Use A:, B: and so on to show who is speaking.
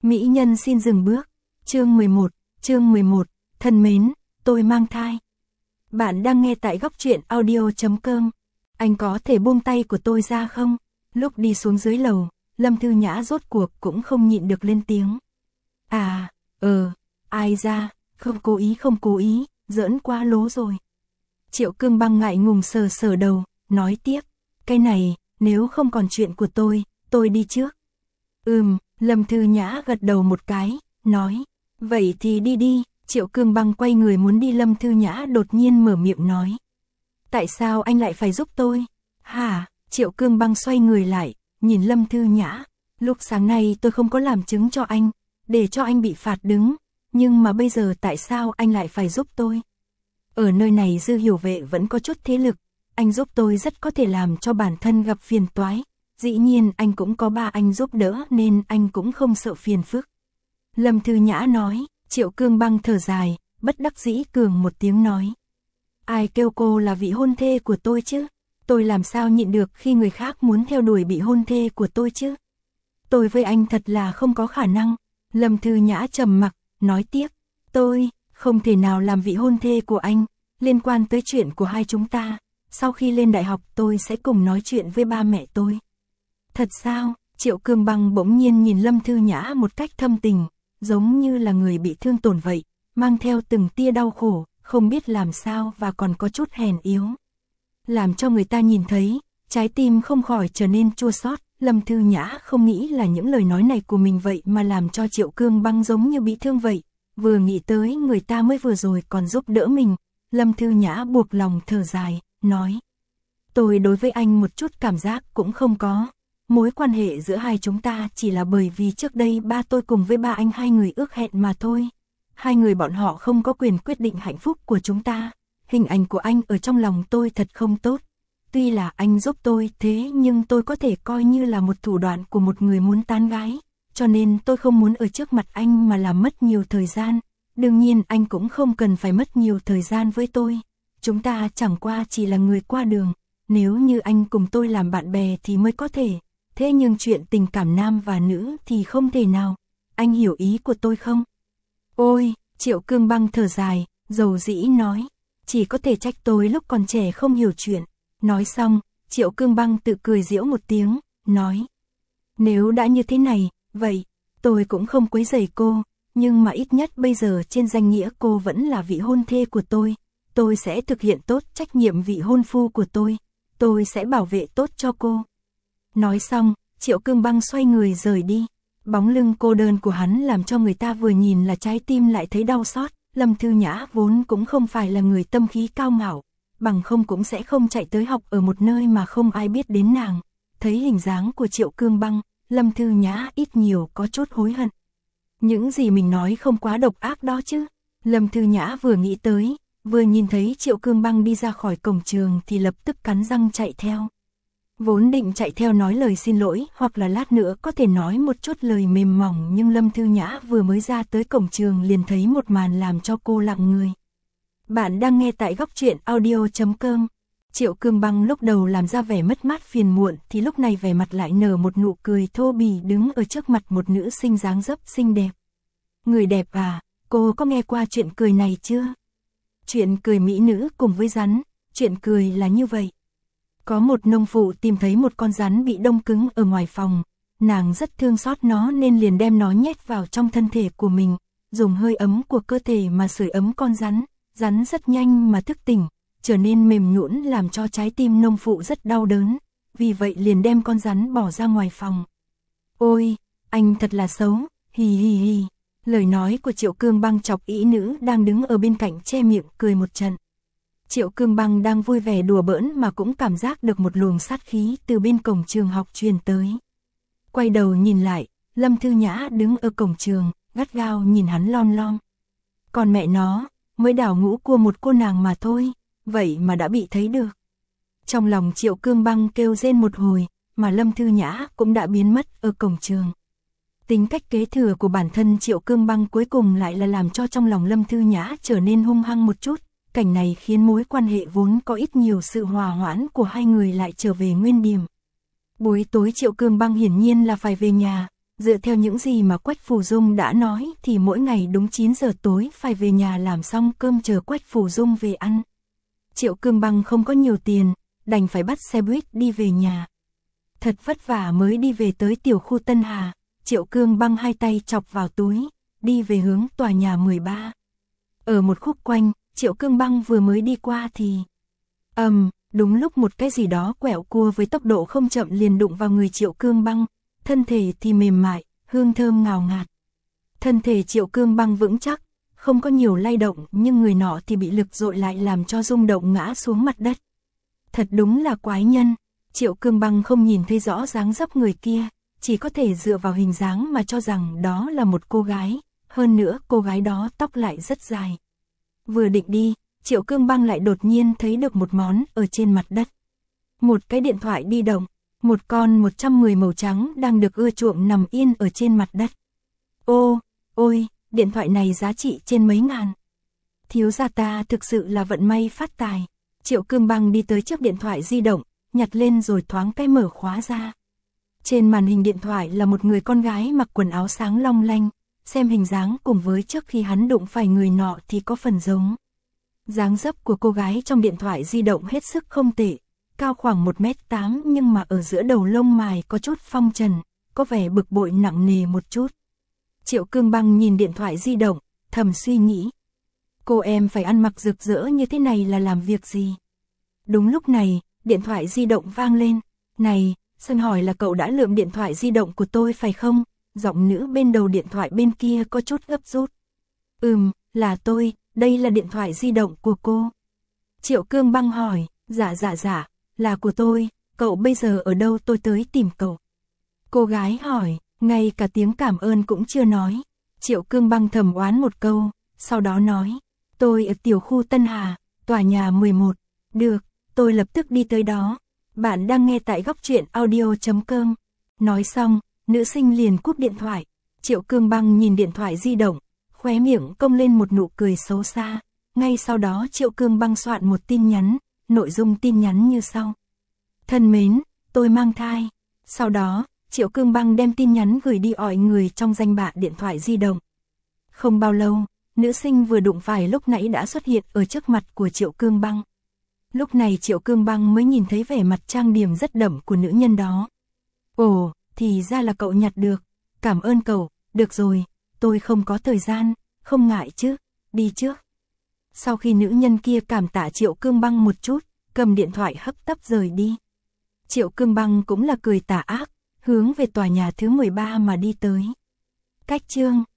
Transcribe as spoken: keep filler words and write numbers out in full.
A: Mỹ nhân xin dừng bước. Chương mười một, chương mười một, thân mến, tôi mang thai. Bạn đang nghe tại góc truyện audio chấm com. Anh có thể buông tay của tôi ra không? Lúc đi xuống dưới lầu, Lâm Thư Nhã rốt cuộc cũng không nhịn được lên tiếng. À, ờ, ai ra, không cố ý không cố ý, giỡn quá lố rồi. Triệu Cương Băng ngại ngùng sờ sờ đầu, nói tiếp, cái này, nếu không còn chuyện của tôi, tôi đi trước. Ừm, Lâm Thư Nhã gật đầu một cái, nói, vậy thì đi đi. Triệu Cương Băng quay người muốn đi, Lâm Thư Nhã đột nhiên mở miệng nói. Tại sao anh lại phải giúp tôi? Hả? Triệu Cương Băng xoay người lại, nhìn Lâm Thư Nhã. Lúc sáng nay tôi không có làm chứng cho anh, để cho anh bị phạt đứng. Nhưng mà bây giờ tại sao anh lại phải giúp tôi? Ở nơi này Dư Hiểu Vệ vẫn có chút thế lực. Anh giúp tôi rất có thể làm cho bản thân gặp phiền toái. Dĩ nhiên anh cũng có ba anh giúp đỡ nên anh cũng không sợ phiền phức. Lâm Thư Nhã nói. Triệu Cương Băng thở dài, bất đắc dĩ cường một tiếng nói. Ai kêu cô là vị hôn thê của tôi chứ? Tôi làm sao nhịn được khi người khác muốn theo đuổi bị hôn thê của tôi chứ? Tôi với anh thật là không có khả năng. Lâm Thư Nhã trầm mặc, nói tiếp. Tôi, không thể nào làm vị hôn thê của anh, liên quan tới chuyện của hai chúng ta. Sau khi lên đại học tôi sẽ cùng nói chuyện với ba mẹ tôi. Thật sao? Triệu Cương Băng bỗng nhiên nhìn Lâm Thư Nhã một cách thâm tình. Giống như là người bị thương tổn vậy, mang theo từng tia đau khổ, không biết làm sao và còn có chút hèn yếu. Làm cho người ta nhìn thấy, trái tim không khỏi trở nên chua xót. Lâm Thư Nhã không nghĩ là những lời nói này của mình vậy mà làm cho Triệu Cương Băng giống như bị thương vậy. Vừa nghĩ tới người ta mới vừa rồi còn giúp đỡ mình, Lâm Thư Nhã buộc lòng thở dài, nói. Tôi đối với anh một chút cảm giác cũng không có. Mối quan hệ giữa hai chúng ta chỉ là bởi vì trước đây ba tôi cùng với ba anh hai người ước hẹn mà thôi. Hai người bọn họ không có quyền quyết định hạnh phúc của chúng ta. Hình ảnh của anh ở trong lòng tôi thật không tốt. Tuy là anh giúp tôi thế nhưng tôi có thể coi như là một thủ đoạn của một người muốn tán gái. Cho nên tôi không muốn ở trước mặt anh mà làm mất nhiều thời gian. Đương nhiên anh cũng không cần phải mất nhiều thời gian với tôi. Chúng ta chẳng qua chỉ là người qua đường. Nếu như anh cùng tôi làm bạn bè thì mới có thể. Thế nhưng chuyện tình cảm nam và nữ thì không thể nào. Anh hiểu ý của tôi không? Ôi, Triệu Cương Băng thở dài, dầu dĩ nói. Chỉ có thể trách tôi lúc còn trẻ không hiểu chuyện. Nói xong, Triệu Cương Băng tự cười giễu một tiếng, nói. Nếu đã như thế này, vậy, tôi cũng không quấy rầy cô. Nhưng mà ít nhất bây giờ trên danh nghĩa cô vẫn là vị hôn thê của tôi. Tôi sẽ thực hiện tốt trách nhiệm vị hôn phu của tôi. Tôi sẽ bảo vệ tốt cho cô. Nói xong, Triệu Cương Băng xoay người rời đi. Bóng lưng cô đơn của hắn làm cho người ta vừa nhìn là trái tim lại thấy đau xót. Lâm Thư Nhã vốn cũng không phải là người tâm khí cao ngạo, bằng không cũng sẽ không chạy tới học ở một nơi mà không ai biết đến nàng. Thấy hình dáng của Triệu Cương Băng, Lâm Thư Nhã ít nhiều có chút hối hận. Những gì mình nói không quá độc ác đó chứ. Lâm Thư Nhã vừa nghĩ tới, vừa nhìn thấy Triệu Cương Băng đi ra khỏi cổng trường thì lập tức cắn răng chạy theo. Vốn định chạy theo nói lời xin lỗi hoặc là lát nữa có thể nói một chút lời mềm mỏng, nhưng Lâm Thư Nhã vừa mới ra tới cổng trường liền thấy một màn làm cho cô lặng người. Bạn đang nghe tại góc truyện audio chấm com. Triệu Cương Băng lúc đầu làm ra vẻ mất mát phiền muộn thì lúc này vẻ mặt lại nở một nụ cười thô bỉ đứng ở trước mặt một nữ sinh dáng dấp xinh đẹp. Người đẹp à, cô có nghe qua chuyện cười này chưa? Chuyện cười mỹ nữ cùng với rắn, chuyện cười là như vậy. Có một nông phụ tìm thấy một con rắn bị đông cứng ở ngoài phòng, nàng rất thương xót nó nên liền đem nó nhét vào trong thân thể của mình, dùng hơi ấm của cơ thể mà sưởi ấm con rắn, rắn rất nhanh mà thức tỉnh, trở nên mềm nhũn làm cho trái tim nông phụ rất đau đớn, vì vậy liền đem con rắn bỏ ra ngoài phòng. Ôi, anh thật là xấu, hì hì hì, lời nói của Triệu Cương Băng chọc ý nữ đang đứng ở bên cạnh che miệng cười một trận. Triệu Cương Băng đang vui vẻ đùa bỡn mà cũng cảm giác được một luồng sát khí từ bên cổng trường học truyền tới. Quay đầu nhìn lại, Lâm Thư Nhã đứng ở cổng trường, gắt gao nhìn hắn lom lom. Còn mẹ nó, mới đảo ngũ của một cô nàng mà thôi, vậy mà đã bị thấy được. Trong lòng Triệu Cương Băng kêu rên một hồi, mà Lâm Thư Nhã cũng đã biến mất ở cổng trường. Tính cách kế thừa của bản thân Triệu Cương Băng cuối cùng lại là làm cho trong lòng Lâm Thư Nhã trở nên hung hăng một chút. Cảnh này khiến mối quan hệ vốn có ít nhiều sự hòa hoãn của hai người lại trở về nguyên điểm. Buổi tối Triệu Cương Băng hiển nhiên là phải về nhà, Dựa theo những gì mà Quách Phù Dung đã nói thì mỗi ngày đúng chín giờ tối phải về nhà làm xong cơm chờ Quách Phù Dung về ăn. Triệu Cương Băng không có nhiều tiền, đành phải bắt xe buýt đi về nhà. Thật vất vả mới đi về tới tiểu khu Tân Hà, Triệu Cương Băng hai tay chọc vào túi, đi về hướng tòa nhà mười ba. Ở một khúc quanh, Triệu Cương Băng vừa mới đi qua thì... ầm, um, đúng lúc một cái gì đó quẹo cua với tốc độ không chậm liền đụng vào người Triệu Cương Băng, thân thể thì mềm mại, hương thơm ngào ngạt. Thân thể Triệu Cương Băng vững chắc, không có nhiều lay động nhưng người nọ thì bị lực dội lại làm cho rung động ngã xuống mặt đất. Thật đúng là quái nhân, Triệu Cương Băng không nhìn thấy rõ dáng dấp người kia, chỉ có thể dựa vào hình dáng mà cho rằng đó là một cô gái, hơn nữa cô gái đó tóc lại rất dài. Vừa định đi, Triệu Cương Băng lại đột nhiên thấy được một món ở trên mặt đất. Một cái điện thoại di động, một con một trăm mười màu trắng đang được ưa chuộng nằm yên ở trên mặt đất. Ô, ôi, điện thoại này giá trị trên mấy ngàn. Thiếu gia ta thực sự là vận may phát tài. Triệu Cương Băng đi tới trước điện thoại di động, nhặt lên rồi thoáng cái mở khóa ra. Trên màn hình điện thoại là một người con gái mặc quần áo sáng long lanh, xem hình dáng cùng với trước khi hắn đụng phải người nọ thì có phần giống. Dáng dấp của cô gái trong điện thoại di động hết sức không tệ, cao khoảng một mét tám nhưng mà ở giữa đầu lông mày có chút phong trần, có vẻ bực bội nặng nề một chút. Triệu Cương Băng nhìn điện thoại di động, thầm suy nghĩ. Cô em phải ăn mặc rực rỡ như thế này là làm việc gì? Đúng lúc này, điện thoại di động vang lên. Này, xin hỏi là cậu đã lượm điện thoại di động của tôi phải không? Giọng nữ bên đầu điện thoại bên kia có chút gấp rút. Ừm, là tôi, đây là điện thoại di động của cô. Triệu Cương Băng hỏi, dạ dạ dạ, là của tôi, cậu bây giờ ở đâu tôi tới tìm cậu. Cô gái hỏi, ngay cả tiếng cảm ơn cũng chưa nói. Triệu Cương Băng thầm oán một câu, sau đó nói, tôi ở tiểu khu Tân Hà, tòa nhà mười một, được, tôi lập tức đi tới đó. Bạn đang nghe tại góc truyện audio chấm com. Nói xong, nữ sinh liền cúp điện thoại. Triệu Cương Băng nhìn điện thoại di động, khóe miệng cong lên một nụ cười xấu xa. Ngay sau đó Triệu Cương Băng soạn một tin nhắn, nội dung tin nhắn như sau. Thân mến, tôi mang thai. Sau đó, Triệu Cương Băng đem tin nhắn gửi đi mọi người trong danh bạ điện thoại di động. Không bao lâu, nữ sinh vừa đụng phải lúc nãy đã xuất hiện ở trước mặt của Triệu Cương Băng. Lúc này Triệu Cương Băng mới nhìn thấy vẻ mặt trang điểm rất đậm của nữ nhân đó. Ồ, thì ra là cậu nhặt được. Cảm ơn cậu, được rồi, tôi không có thời gian, không ngại chứ, đi trước. Sau khi nữ nhân kia cảm tạ Triệu Cương Băng một chút, cầm điện thoại hấp tấp rời đi. Triệu Cương Băng cũng là cười tà ác, hướng về tòa nhà thứ mười ba mà đi tới. Cách chương